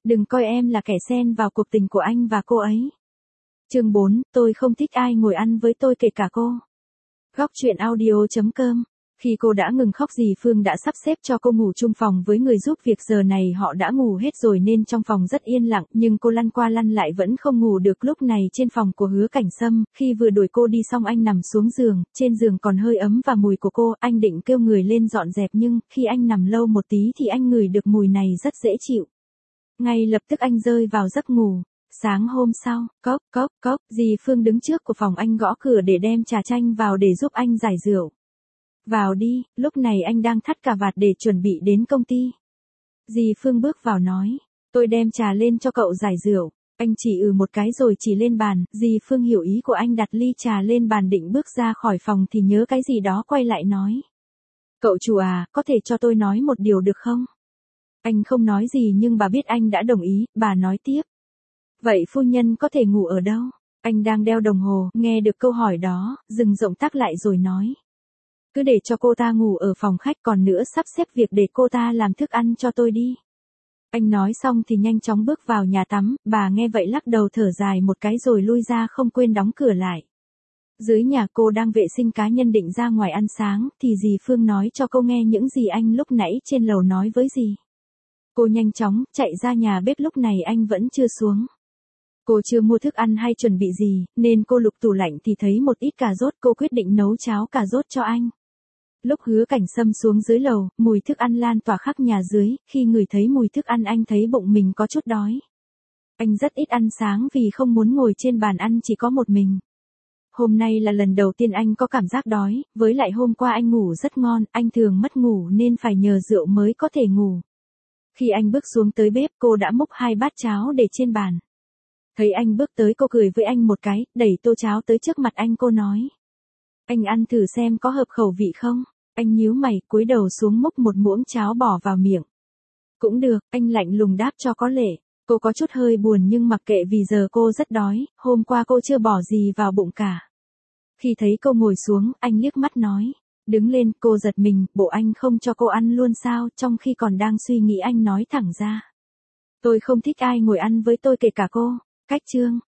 Đừng coi em là kẻ xen vào cuộc tình của anh và cô ấy. Chương 4, tôi không thích ai ngồi ăn với tôi kể cả cô. Góc truyện audio.com. Khi cô đã ngừng khóc dì Phương đã sắp xếp cho cô ngủ chung phòng với người giúp việc, giờ này họ đã ngủ hết rồi nên trong phòng rất yên lặng, nhưng cô lăn qua lăn lại vẫn không ngủ được. Lúc này trên phòng của Hứa Cảnh Sâm, khi vừa đuổi cô đi xong anh nằm xuống giường, trên giường còn hơi ấm và mùi của cô, anh định kêu người lên dọn dẹp nhưng khi anh nằm lâu một tí thì anh ngửi được mùi này rất dễ chịu. Ngay lập tức anh rơi vào giấc ngủ. Sáng hôm sau, cốc cốc cốc, dì Phương đứng trước của phòng anh gõ cửa để đem trà chanh vào để giúp anh giải rượu. Vào đi, lúc này anh đang thắt cà vạt để chuẩn bị đến công ty. Dì Phương bước vào nói, tôi đem trà lên cho cậu giải rượu. Anh chỉ một cái rồi chỉ lên bàn, dì Phương hiểu ý của anh, đặt ly trà lên bàn định bước ra khỏi phòng thì nhớ cái gì đó quay lại nói. Cậu chủ à, có thể cho tôi nói một điều được không? Anh không nói gì nhưng bà biết anh đã đồng ý, bà nói tiếp. Vậy phu nhân có thể ngủ ở đâu? Anh đang đeo đồng hồ, nghe được câu hỏi đó, dừng động tác lại rồi nói. Cứ để cho cô ta ngủ ở phòng khách, còn nữa sắp xếp việc để cô ta làm thức ăn cho tôi đi. Anh nói xong thì nhanh chóng bước vào nhà tắm, bà nghe vậy lắc đầu thở dài một cái rồi lui ra không quên đóng cửa lại. Dưới nhà cô đang vệ sinh cá nhân định ra ngoài ăn sáng, thì dì Phương nói cho cô nghe những gì anh lúc nãy trên lầu nói với dì. Cô nhanh chóng chạy ra nhà bếp, lúc này anh vẫn chưa xuống. Cô chưa mua thức ăn hay chuẩn bị gì, nên cô lục tủ lạnh thì thấy một ít cà rốt, cô quyết định nấu cháo cà rốt cho anh. Lúc Hứa Cảnh Sâm xuống dưới lầu, mùi thức ăn lan tỏa khắp nhà dưới, khi ngửi thấy mùi thức ăn anh thấy bụng mình có chút đói. Anh rất ít ăn sáng vì không muốn ngồi trên bàn ăn chỉ có một mình. Hôm nay là lần đầu tiên anh có cảm giác đói, với lại hôm qua anh ngủ rất ngon, anh thường mất ngủ nên phải nhờ rượu mới có thể ngủ. Khi anh bước xuống tới bếp, cô đã múc 2 bát cháo để trên bàn. Thấy anh bước tới, cô cười với anh một cái, đẩy tô cháo tới trước mặt anh, cô nói. Anh ăn thử xem có hợp khẩu vị không? Anh nhíu mày, cúi đầu xuống múc một muỗng cháo bỏ vào miệng. Cũng được, anh lạnh lùng đáp cho có lệ. Cô có chút hơi buồn nhưng mặc kệ vì giờ cô rất đói, hôm qua cô chưa bỏ gì vào bụng cả. Khi thấy cô ngồi xuống, anh liếc mắt nói. Đứng lên, cô giật mình, bộ anh không cho cô ăn luôn sao? Trong khi còn đang suy nghĩ anh nói thẳng ra. Tôi không thích ai ngồi ăn với tôi kể cả cô. Cách chương.